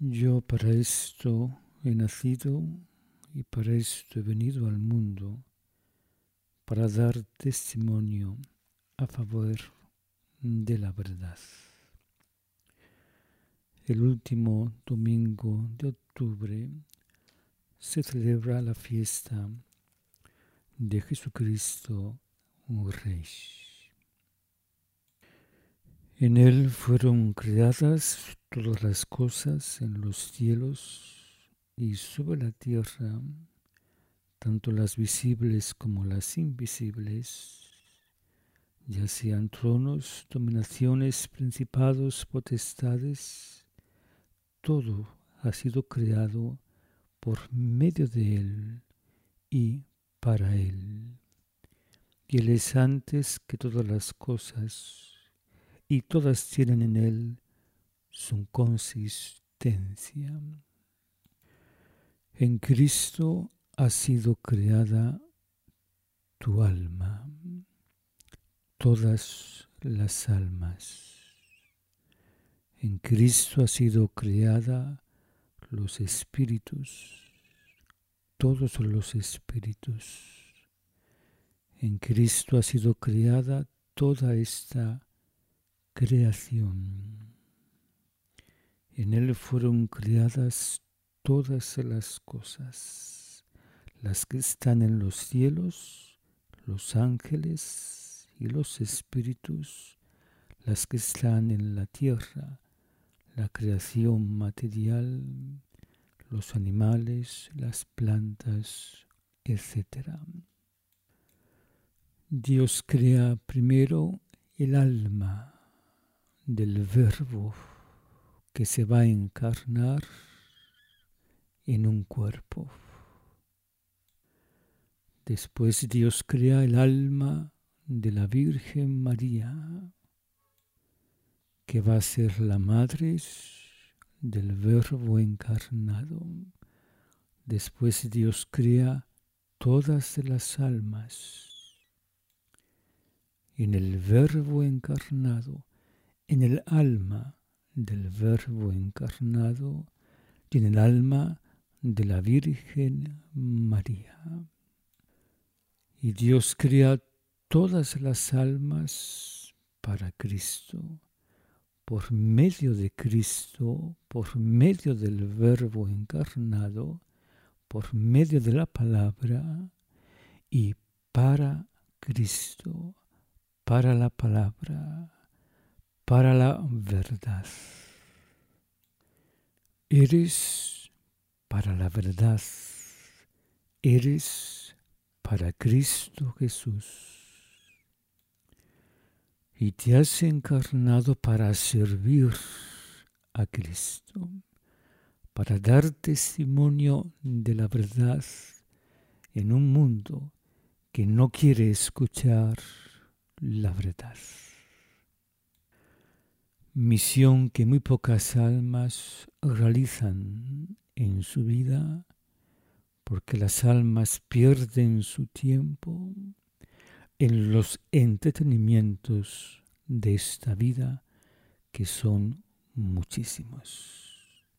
Yo para esto he nacido y para esto he venido al mundo, para dar testimonio a favor de la verdad. El último domingo de octubre se celebra la fiesta de Jesucristo, un Rey. En él fueron creadas todas las cosas en los cielos y sobre la tierra, tanto las visibles como las invisibles, ya sean tronos, dominaciones, principados, potestades, todo ha sido creado por medio de él y para él. Y él es antes que todas las cosas, y todas tienen en él su consistencia. En Cristo ha sido creada tu alma, todas las almas. En Cristo ha sido creada los espíritus, todos los espíritus. En Cristo ha sido creada toda esta creación. En él fueron creadas todas las cosas, las que están en los cielos, los ángeles y los espíritus, las que están en la tierra, la creación material, los animales, las plantas, etc. Dios crea primero el alma del Verbo que se va a encarnar en un cuerpo. Después Dios crea el alma de la Virgen María, que va a ser la madre del Verbo encarnado. Después Dios crea todas las almas en el Verbo encarnado, en el alma del Verbo encarnado y en el alma de la Virgen María. Y Dios crea todas las almas para Cristo, por medio de Cristo, por medio del Verbo encarnado, por medio de la palabra y para Cristo, para la palabra, para la verdad. Eres para la verdad, eres para Cristo Jesús. Y te has encarnado para servir a Cristo, para dar testimonio de la verdad en un mundo que no quiere escuchar la verdad. Misión que muy pocas almas realizan en su vida, porque las almas pierden su tiempo en los entretenimientos de esta vida, que son muchísimos.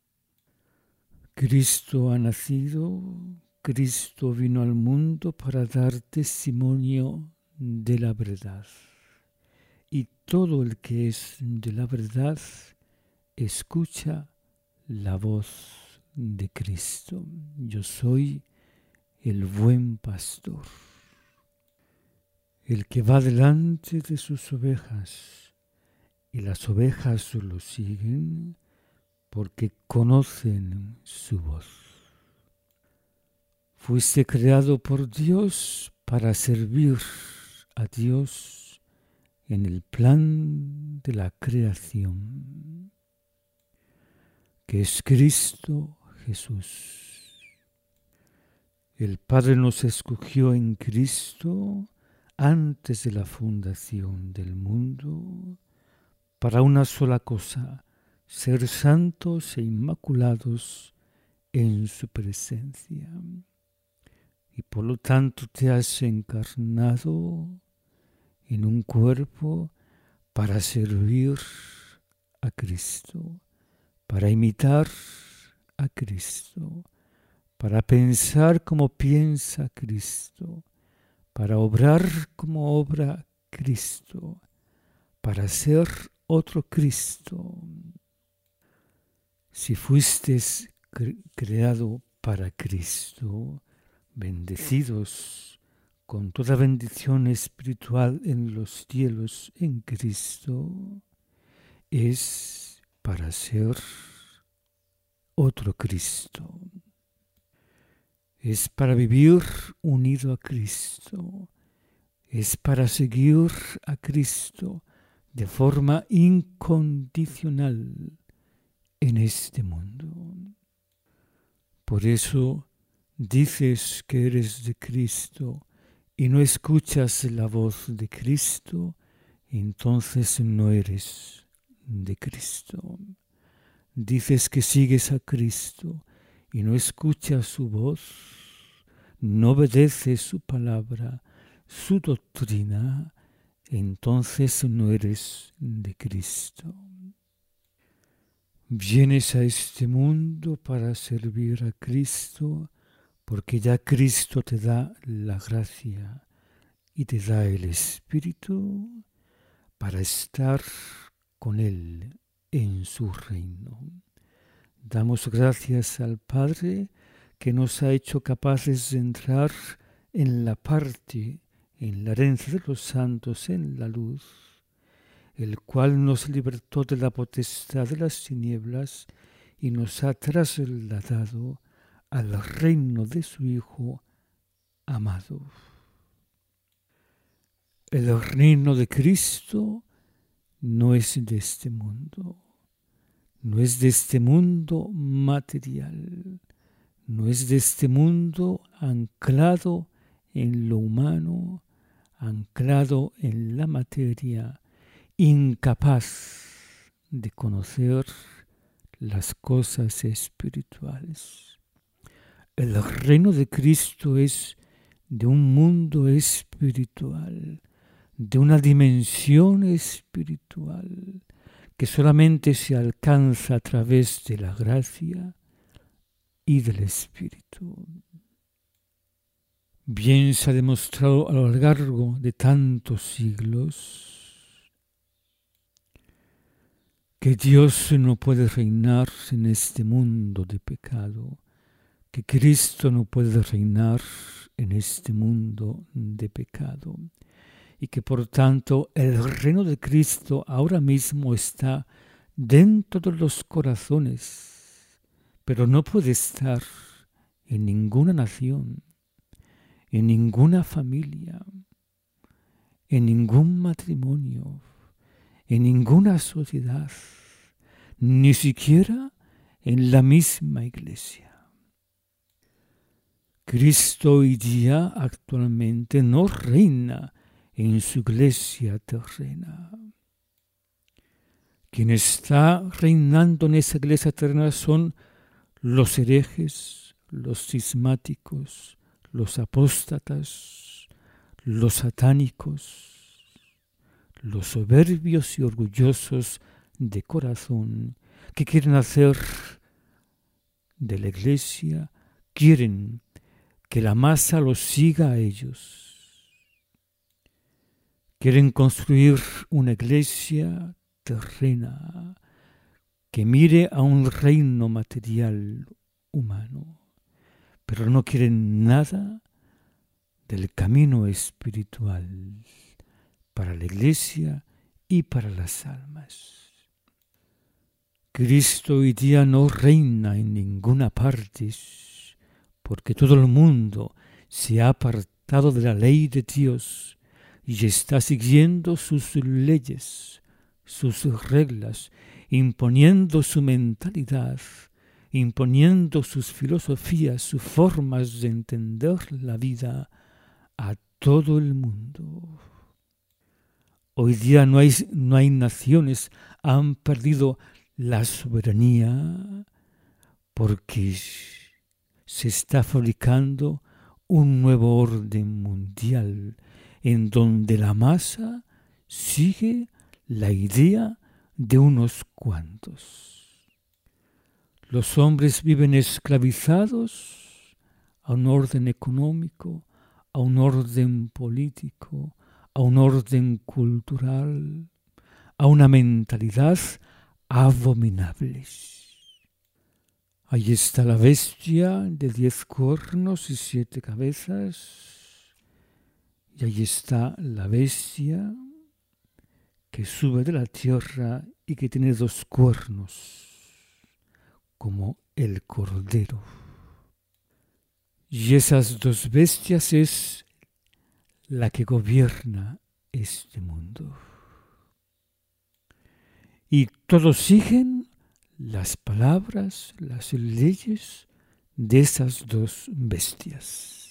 Cristo ha nacido, Cristo vino al mundo para dar testimonio de la verdad. Y todo el que es de la verdad escucha la voz de Cristo. Yo soy el buen pastor, el que va delante de sus ovejas, y las ovejas lo siguen porque conocen su voz. Fuiste creado por Dios para servir a Dios en el plan de la creación, que es Cristo Jesús. El Padre nos escogió en Cristo antes de la fundación del mundo para una sola cosa: ser santos e inmaculados en su presencia. Y por lo tanto te has encarnado en un cuerpo para servir a Cristo, para imitar a Cristo, para pensar como piensa Cristo, para obrar como obra Cristo, para ser otro Cristo. Si fuisteis creado para Cristo, bendecidos con toda bendición espiritual en los cielos en Cristo, es para ser otro Cristo. Es para vivir unido a Cristo. Es para seguir a Cristo de forma incondicional en este mundo. Por eso dices que eres de Cristo y no escuchas la voz de Cristo, entonces no eres de Cristo. Dices que sigues a Cristo y no escuchas su voz, no obedeces su palabra, su doctrina, entonces no eres de Cristo. Vienes a este mundo para servir a Cristo, porque ya Cristo te da la gracia y te da el Espíritu para estar con Él en su reino. Damos gracias al Padre que nos ha hecho capaces de entrar en la parte, en la herencia de los santos, en la luz, el cual nos libertó de la potestad de las tinieblas y nos ha trasladado al reino de su Hijo amado. El reino de Cristo no es de este mundo, no es de este mundo material, no es de este mundo anclado en lo humano, anclado en la materia, incapaz de conocer las cosas espirituales. El reino de Cristo es de un mundo espiritual, de una dimensión espiritual que solamente se alcanza a través de la gracia y del Espíritu. Bien se ha demostrado a lo largo de tantos siglos que Dios no puede reinar en este mundo de pecado, que Cristo no puede reinar en este mundo de pecado y que por tanto el reino de Cristo ahora mismo está dentro de los corazones, pero no puede estar en ninguna nación, en ninguna familia, en ningún matrimonio, en ninguna sociedad, ni siquiera en la misma iglesia. Cristo hoy día actualmente no reina en su iglesia terrena. Quien está reinando en esa iglesia terrena son los herejes, los cismáticos, los apóstatas, los satánicos, los soberbios y orgullosos de corazón que quieren hacer de la iglesia, quieren que la masa los siga a ellos. Quieren construir una iglesia terrena que mire a un reino material humano, pero no quieren nada del camino espiritual para la iglesia y para las almas. Cristo hoy día no reina en ninguna parte, porque todo el mundo se ha apartado de la ley de Dios y está siguiendo sus leyes, sus reglas, imponiendo su mentalidad, imponiendo sus filosofías, sus formas de entender la vida a todo el mundo. Hoy día no hay naciones, han perdido la soberanía porque se está fabricando un nuevo orden mundial en donde la masa sigue la idea de unos cuantos. Los hombres viven esclavizados a un orden económico, a un orden político, a un orden cultural, a una mentalidad abominable. Ahí está la bestia de 10 cuernos y 7 cabezas, y ahí está la bestia que sube de la tierra y que tiene 2 cuernos, como el cordero. Y esas 2 bestias es la que gobierna este mundo. Y todos siguen las palabras, las leyes de esas 2 bestias.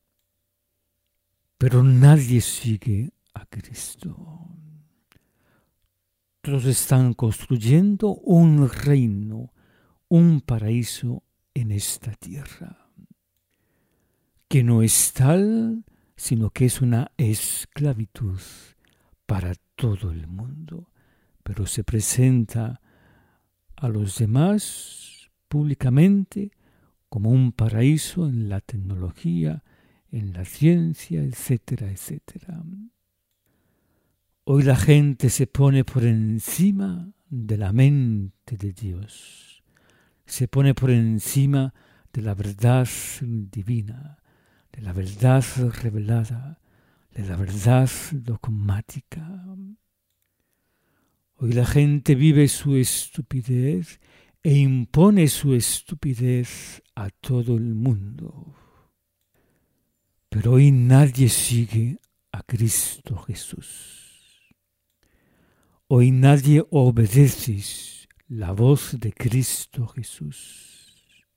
Pero nadie sigue a Cristo. Todos están construyendo un reino, un paraíso en esta tierra, que no es tal, sino que es una esclavitud para todo el mundo, pero se presenta a los demás públicamente como un paraíso en la tecnología, en la ciencia, etcétera, etcétera. Hoy la gente se pone por encima de la mente de Dios, se pone por encima de la verdad divina, de la verdad revelada, de la verdad dogmática. Hoy la gente vive su estupidez e impone su estupidez a todo el mundo. Pero hoy nadie sigue a Cristo Jesús. Hoy nadie obedece la voz de Cristo Jesús.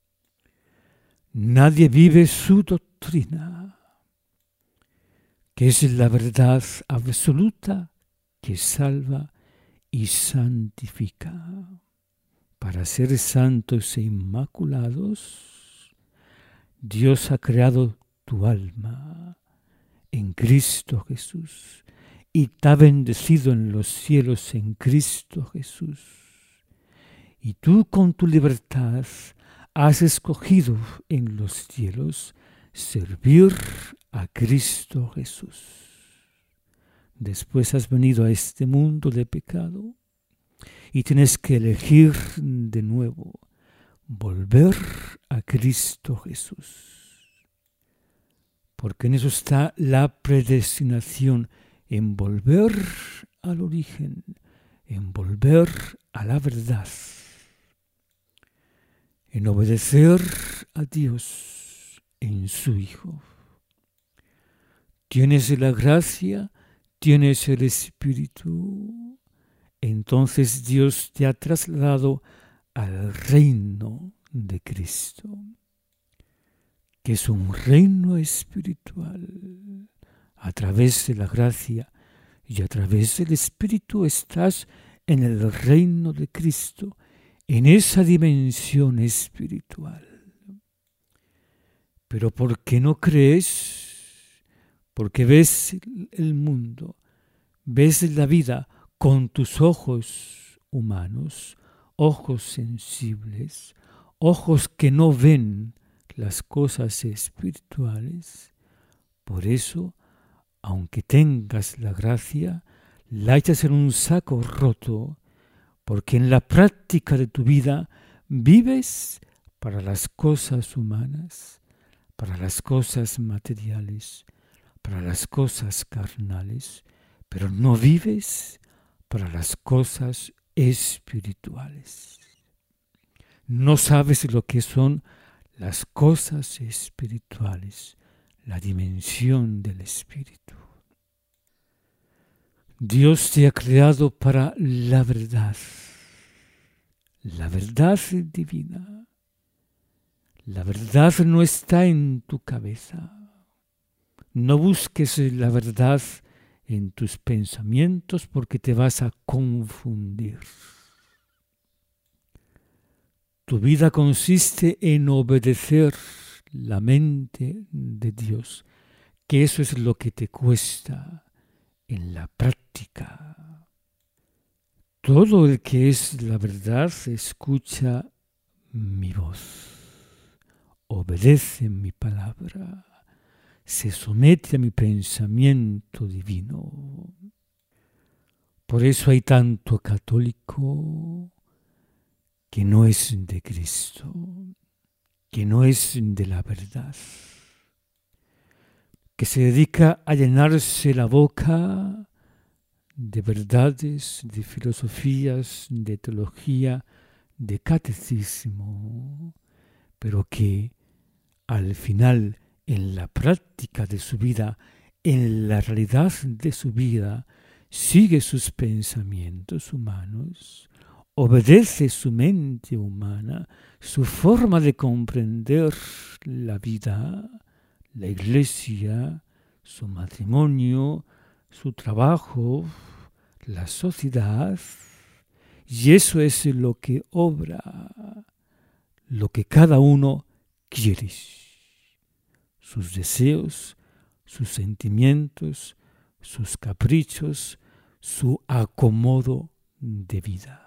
Nadie vive su doctrina, que es la verdad absoluta que salva y santifica. Para ser santos e inmaculados, Dios ha creado tu alma en Cristo Jesús y te ha bendecido en los cielos en Cristo Jesús. Y tú con tu libertad has escogido en los cielos servir a Cristo Jesús. Después has venido a este mundo de pecado y tienes que elegir de nuevo, volver a Cristo Jesús. Porque en eso está la predestinación, en volver al origen, en volver a la verdad, en obedecer a Dios en su Hijo. Tienes la gracia, tienes el Espíritu, entonces Dios te ha trasladado al reino de Cristo, que es un reino espiritual. A través de la gracia y a través del Espíritu estás en el reino de Cristo, en esa dimensión espiritual. Pero ¿por qué no crees? Porque ves el mundo, ves la vida con tus ojos humanos, ojos sensibles, ojos que no ven las cosas espirituales. Por eso, aunque tengas la gracia, la echas en un saco roto, porque en la práctica de tu vida vives para las cosas humanas, para las cosas materiales, para las cosas carnales, pero no vives para las cosas espirituales. No sabes lo que son las cosas espirituales, la dimensión del Espíritu. Dios te ha creado para la verdad divina. La verdad no está en tu cabeza. No busques la verdad en tus pensamientos porque te vas a confundir. Tu vida consiste en obedecer la mente de Dios, que eso es lo que te cuesta en la práctica. Todo el que es la verdad escucha mi voz, obedece mi palabra, se somete a mi pensamiento divino. Por eso hay tanto católico que no es de Cristo, que no es de la verdad, que se dedica a llenarse la boca de verdades, de filosofías, de teología, de catecismo, pero que al final, en la práctica de su vida, en la realidad de su vida, sigue sus pensamientos humanos, obedece su mente humana, su forma de comprender la vida, la iglesia, su matrimonio, su trabajo, la sociedad, y eso es lo que obra, lo que cada uno quiere, sus deseos, sus sentimientos, sus caprichos, su acomodo de vida.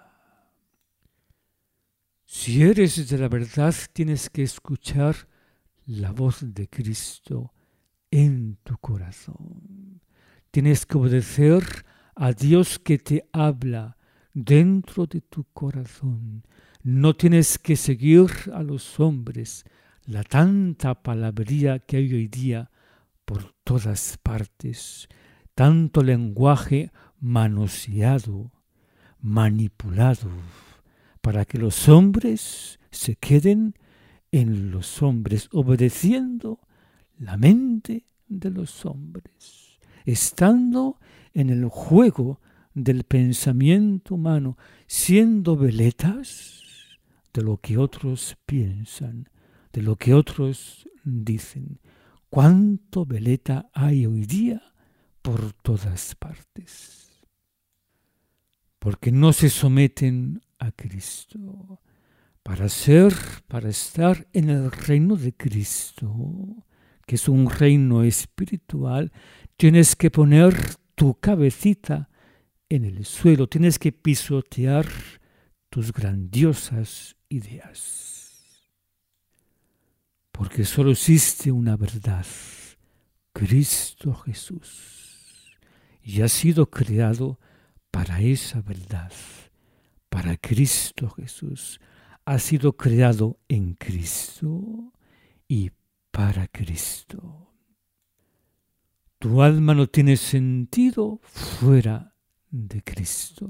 Si eres de la verdad, tienes que escuchar la voz de Cristo en tu corazón. Tienes que obedecer a Dios que te habla dentro de tu corazón. No tienes que seguir a los hombres, la tanta palabrería que hay hoy día por todas partes, tanto lenguaje manoseado, manipulado, para que los hombres se queden en los hombres, obedeciendo la mente de los hombres, estando en el juego del pensamiento humano, siendo veletas de lo que otros piensan, de lo que otros dicen. ¿Cuánto veleta hay hoy día por todas partes? Porque no se someten a Cristo. Para estar en el reino de Cristo, que es un reino espiritual, tienes que poner tu cabecita en el suelo, tienes que pisotear tus grandiosas ideas. Porque solo existe una verdad, Cristo Jesús, y ha sido creado para esa verdad, para Cristo Jesús. Ha sido creado en Cristo y para Cristo. Tu alma no tiene sentido fuera de Cristo.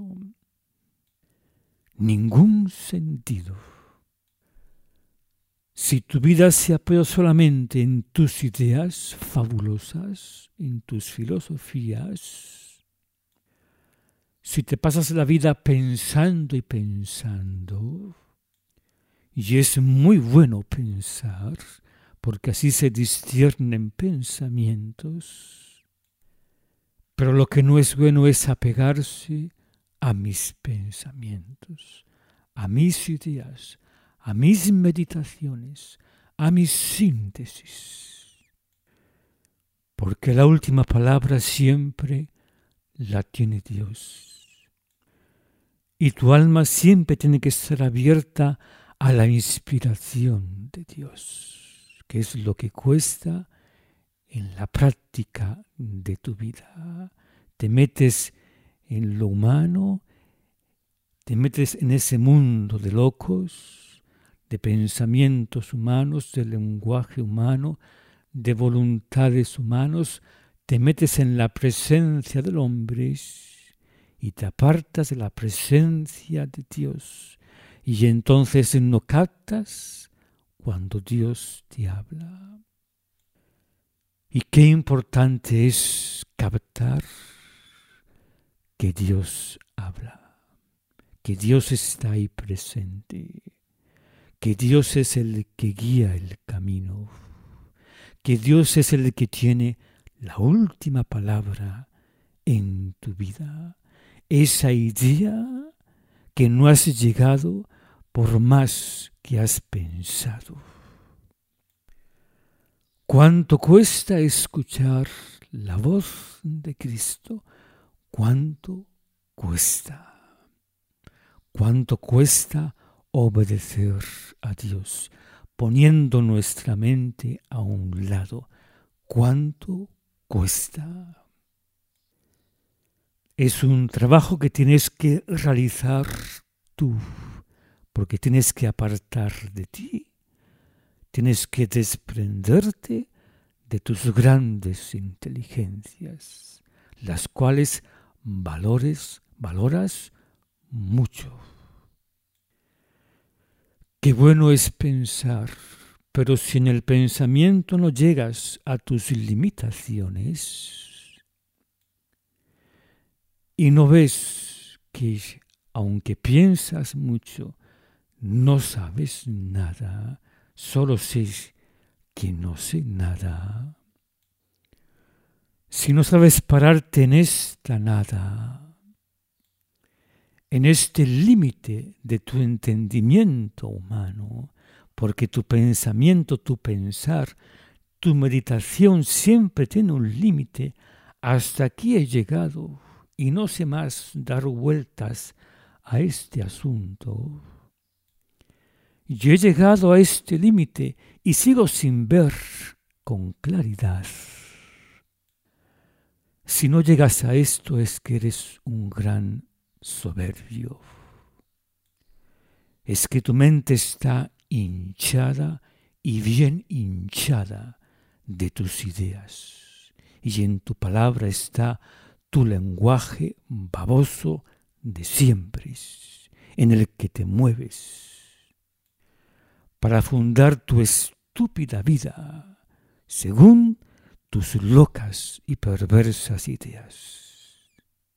Ningún sentido. Si tu vida se apoya solamente en tus ideas fabulosas, en tus filosofías, si te pasas la vida pensando y pensando, y es muy bueno pensar, porque así se disciernen pensamientos, pero lo que no es bueno es apegarse a mis pensamientos, a mis ideas, a mis meditaciones, a mis síntesis. Porque la última palabra siempre la tiene Dios. Y tu alma siempre tiene que estar abierta a la inspiración de Dios, que es lo que cuesta en la práctica de tu vida. Te metes en lo humano, te metes en ese mundo de locos, de pensamientos humanos, de lenguaje humano, de voluntades humanos, te metes en la presencia del hombre y te apartas de la presencia de Dios. Y entonces no captas cuando Dios te habla. Y qué importante es captar que Dios habla, que Dios está ahí presente, que Dios es el que guía el camino, que Dios es el que tiene la última palabra en tu vida. Esa idea que no has llegado por más que has pensado. ¿Cuánto cuesta escuchar la voz de Cristo? ¿Cuánto cuesta? ¿Cuánto cuesta obedecer a Dios, poniendo nuestra mente a un lado. ¿Cuánto cuesta? Es un trabajo que tienes que realizar tú, porque tienes que apartar de ti, tienes que desprenderte de tus grandes inteligencias, las cuales valoras mucho. Qué bueno es pensar, pero si en el pensamiento no llegas a tus limitaciones y no ves que, aunque piensas mucho, no sabes nada, solo sé que no sé nada. Si no sabes pararte en esta nada, en este límite de tu entendimiento humano, porque tu pensamiento, tu pensar, tu meditación siempre tiene un límite. Hasta aquí he llegado y no sé más dar vueltas a este asunto. Yo he llegado a este límite y sigo sin ver con claridad. Si no llegas a esto es que eres un gran soberbio. Es que tu mente está hinchada y bien hinchada de tus ideas. Y en tu palabra está tu lenguaje baboso de siempre, en el que te mueves para fundar tu estúpida vida según tus locas y perversas ideas.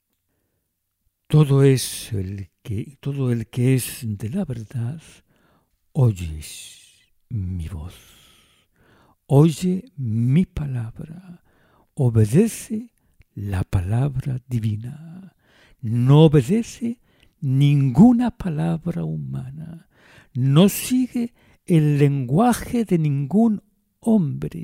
Todo el que es de la verdad, oyes mi voz, oye mi palabra, obedece la palabra divina, no obedece ninguna palabra humana, no sigue el lenguaje de ningún hombre.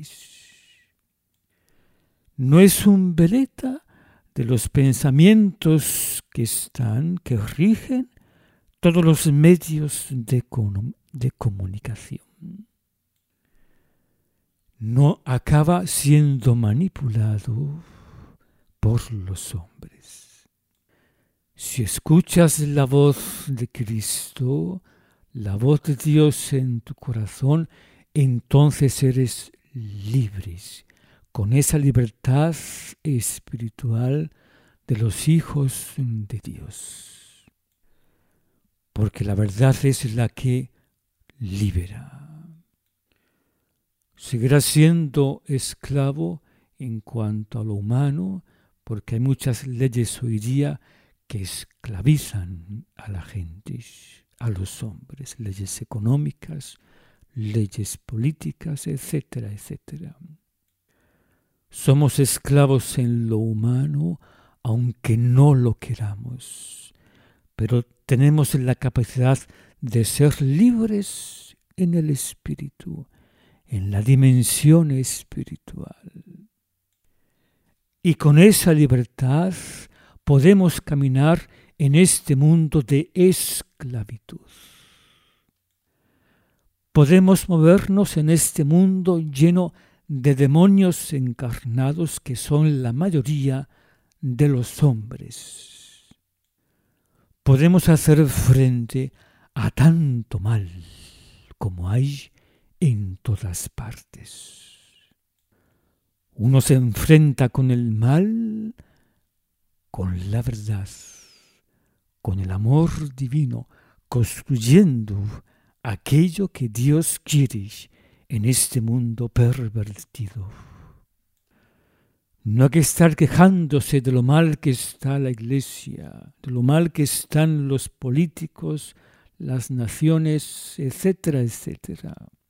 No es un veleta de los pensamientos que rigen todos los medios de comunicación. No acaba siendo manipulado por los hombres. Si escuchas la voz de Cristo, la voz de Dios en tu corazón, entonces eres libre, con esa libertad espiritual de los hijos de Dios. Porque la verdad es la que libera. Seguirás siendo esclavo en cuanto a lo humano, porque hay muchas leyes hoy día que esclavizan a la gente, a los hombres, leyes económicas, leyes políticas, etcétera, etcétera. Somos esclavos en lo humano, aunque no lo queramos, pero tenemos la capacidad de ser libres en el espíritu, en la dimensión espiritual. Y con esa libertad podemos caminar en este mundo de esclavitud. Podemos movernos en este mundo lleno de demonios encarnados que son la mayoría de los hombres. Podemos hacer frente a tanto mal como hay en todas partes. Uno se enfrenta con el mal, con la verdad, con el amor divino, construyendo aquello que Dios quiere en este mundo pervertido. No hay que estar quejándose de lo mal que está la iglesia, de lo mal que están los políticos, las naciones, etcétera, etcétera.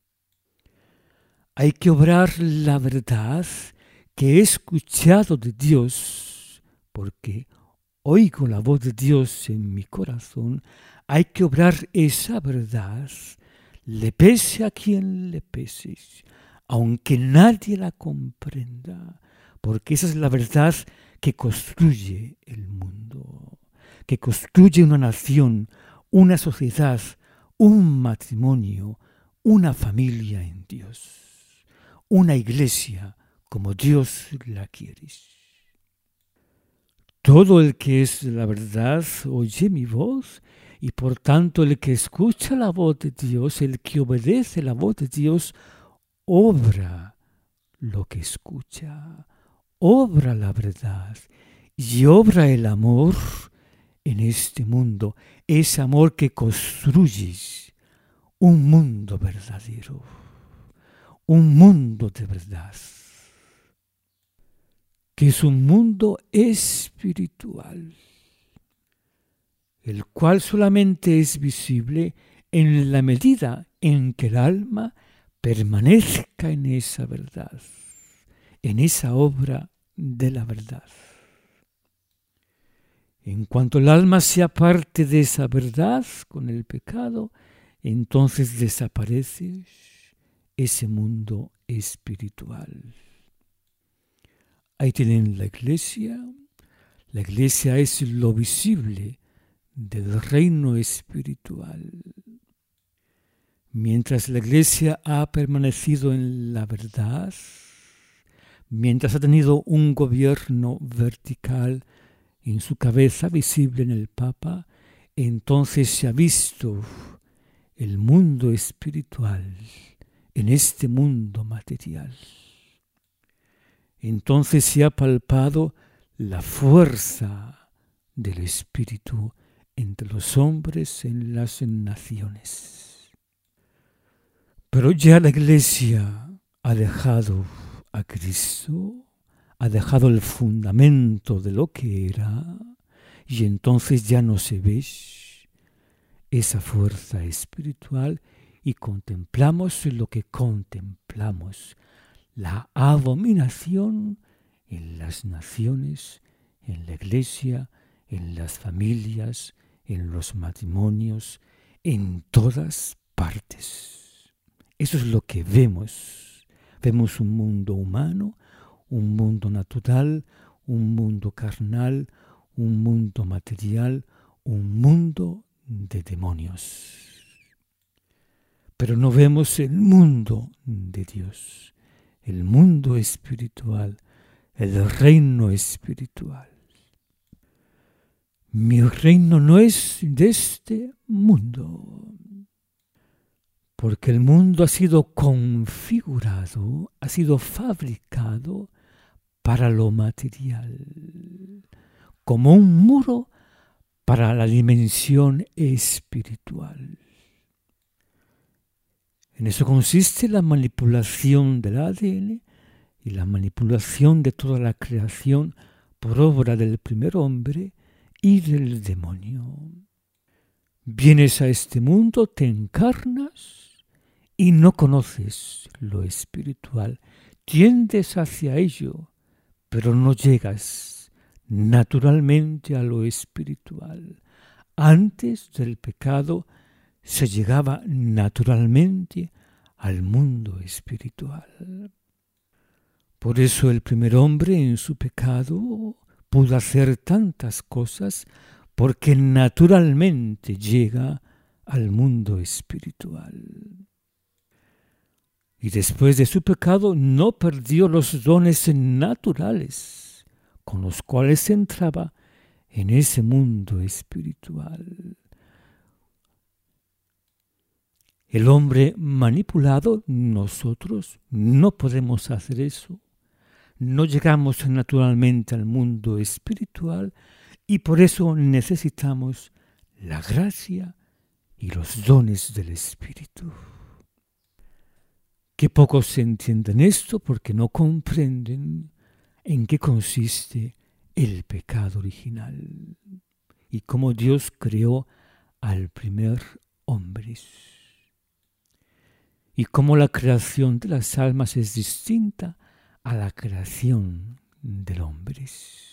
Hay que obrar la verdad que he escuchado de Dios, porque oigo la voz de Dios en mi corazón. Hay que obrar esa verdad, le pese a quien le pese, aunque nadie la comprenda, porque esa es la verdad que construye el mundo, que construye una nación, una sociedad, un matrimonio, una familia en Dios, una iglesia como Dios la quiere. Todo el que es de la verdad oye mi voz, y por tanto el que escucha la voz de Dios, el que obedece la voz de Dios, obra lo que escucha, obra la verdad y obra el amor en este mundo, ese amor que construye un mundo verdadero, un mundo de verdad, que es un mundo espiritual, el cual solamente es visible en la medida en que el alma permanezca en esa verdad, en esa obra de la verdad. En cuanto el alma se aparte de esa verdad con el pecado, entonces desaparece ese mundo espiritual. Ahí tienen la iglesia. La iglesia es lo visible del reino espiritual. Mientras la iglesia ha permanecido en la verdad, mientras ha tenido un gobierno vertical en su cabeza visible en el Papa, entonces se ha visto el mundo espiritual en este mundo material. Entonces se ha palpado la fuerza del Espíritu entre los hombres en las naciones. Pero ya la Iglesia ha dejado a Cristo, ha dejado el fundamento de lo que era, y entonces ya no se ve esa fuerza espiritual y contemplamos lo que contemplamos, la abominación en las naciones, en la iglesia, en las familias, en los matrimonios, en todas partes. Eso es lo que vemos. Vemos un mundo humano, un mundo natural, un mundo carnal, un mundo material, un mundo de demonios. Pero no vemos el mundo de Dios, el mundo espiritual, el reino espiritual. Mi reino no es de este mundo, porque el mundo ha sido configurado, ha sido fabricado para lo material, como un muro para la dimensión espiritual. En eso consiste la manipulación del ADN y la manipulación de toda la creación por obra del primer hombre y del demonio. Vienes a este mundo, te encarnas y no conoces lo espiritual. Tiendes hacia ello, pero no llegas naturalmente a lo espiritual. Antes del pecado se llegaba naturalmente al mundo espiritual. Por eso el primer hombre en su pecado pudo hacer tantas cosas, porque naturalmente llega al mundo espiritual. Y después de su pecado no perdió los dones naturales con los cuales entraba en ese mundo espiritual. El hombre manipulado, nosotros no podemos hacer eso. No llegamos naturalmente al mundo espiritual y por eso necesitamos la gracia y los dones del Espíritu. Que pocos entienden esto porque no comprenden en qué consiste el pecado original y cómo Dios creó al primer hombre. Y cómo la creación de las almas es distinta a la creación del hombre.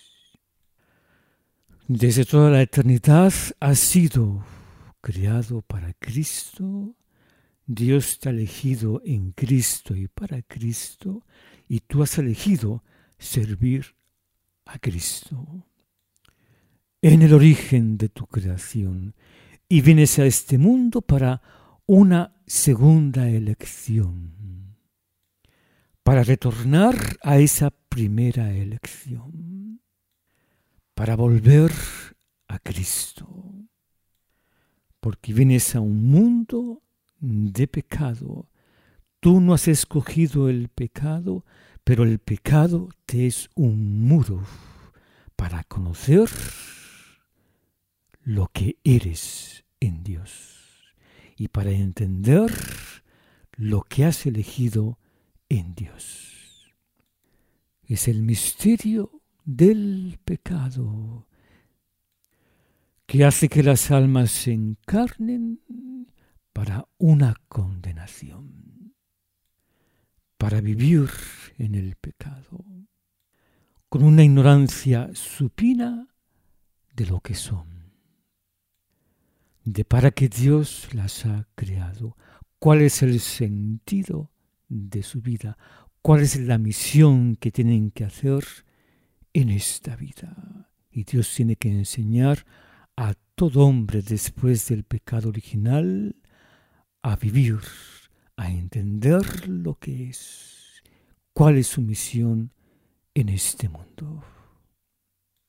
Desde toda la eternidad has sido creado para Cristo. Dios te ha elegido en Cristo y para Cristo, y tú has elegido servir a Cristo. En el origen de tu creación y vienes a este mundo para una segunda elección, para retornar a esa primera elección, para volver a Cristo, porque vienes a un mundo de pecado. Tú no has escogido el pecado, pero el pecado te es un muro para conocer lo que eres en Dios y para entender lo que has elegido en Dios. Es el misterio del pecado que hace que las almas se encarnen para una condenación, para vivir en el pecado, con una ignorancia supina de lo que son, de para qué Dios las ha creado, cuál es el sentido de su vida, cuál es la misión que tienen que hacer en esta vida. Y Dios tiene que enseñar a todo hombre después del pecado original a vivir, a entender lo que es, cuál es su misión en este mundo.